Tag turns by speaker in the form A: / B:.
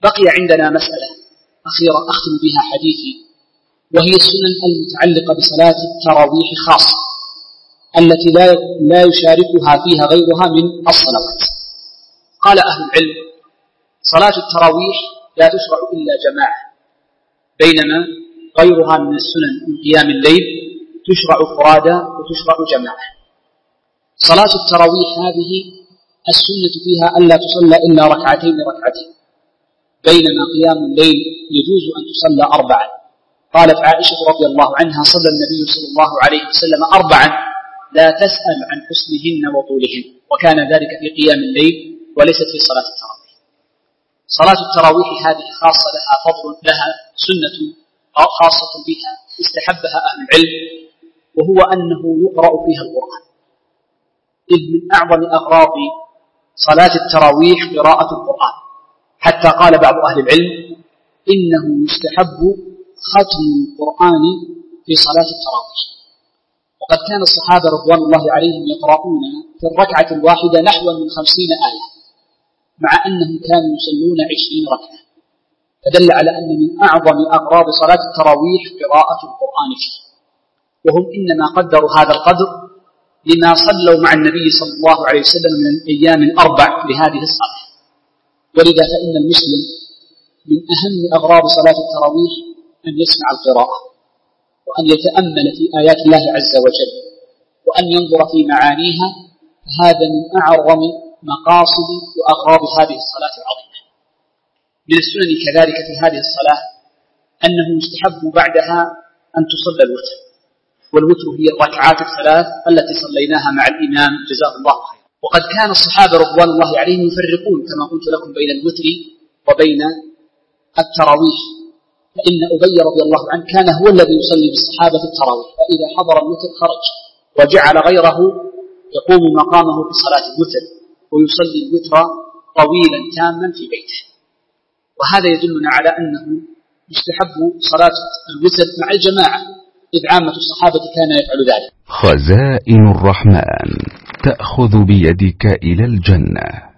A: بقي عندنا مسألة أخيرة أختم بها حديثي، وهي السنن المتعلقة بصلاة التراويح خاصة التي لا يشاركها فيها غيرها من الصلوات. قال أهل العلم: صلاة التراويح لا تشرع إلا جماعة، بينما غيرها من السنن من قيام الليل تشرع فرادى وتشرع جماعة. صلاة التراويح هذه السنة فيها ألا تصلى إلا ركعتين، بينما قيام الليل يجوز أن تصلى 4. قالت عائشة رضي الله عنها: صلى النبي صلى الله عليه وسلم 4 لا تسأل عن حسنهن وطولهن، وكان ذلك في قيام الليل وليست في صلاة التراويح. صلاة التراويح هذه خاصة لها فضل، لها سنة خاصة بها استحبها أهل العلم، وهو أنه يقرأ فيها القرآن، إذ من أعظم أغراض صلاة التراويح قراءة القرآن، حتى قال بعض أهل العلم: إنه يستحب ختم القرآن في صلاة التراويح. وقد كان الصحابة رضوان الله عليهم يقرؤون في الركعة الواحدة نحو من 50 آية، مع أنهم كانوا يصلون 20 ركعة، فدل على أن من أعظم أغراض صلاة التراويح قراءة القرآن فيه. وهم إنما قدروا هذا القدر لما صلوا مع النبي صلى الله عليه وسلم من الأيام 4 لهذه الصلاة. ولذا فإن المسلم من أهم أغراض صلاة التراويح أن يسمع القراءة، وأن يتأمل في آيات الله عز وجل، وأن ينظر في معانيها. هذا من أعظم مقاصد وأغراض هذه الصلاة العظيمة. من السنن كذلك في هذه الصلاة أنه يستحب بعدها أن تصلى الوتر، والوتر هي الركعات 3 التي صليناها مع الإمام جزاه الله خيرا. وقد كان الصحابة رضوان الله عليهم يفرقون كما قلت لكم بين الوتر وبين التراويح، فإن أبي رضي الله عنه كان هو الذي يصلي بالصحابة التراويح، فإذا حضر الوتر خرج وجعل غيره يقوم مقامه في صلاة الوتر ويصلي الوتر طويلا تاما في بيته. وهذا يدلنا على أنه يستحب صلاة الوتر مع الجماعة، إذ عامة الصحابة كان يفعل ذلك.
B: خزائن الرحمن تأخذ بيدك إلى الجنة.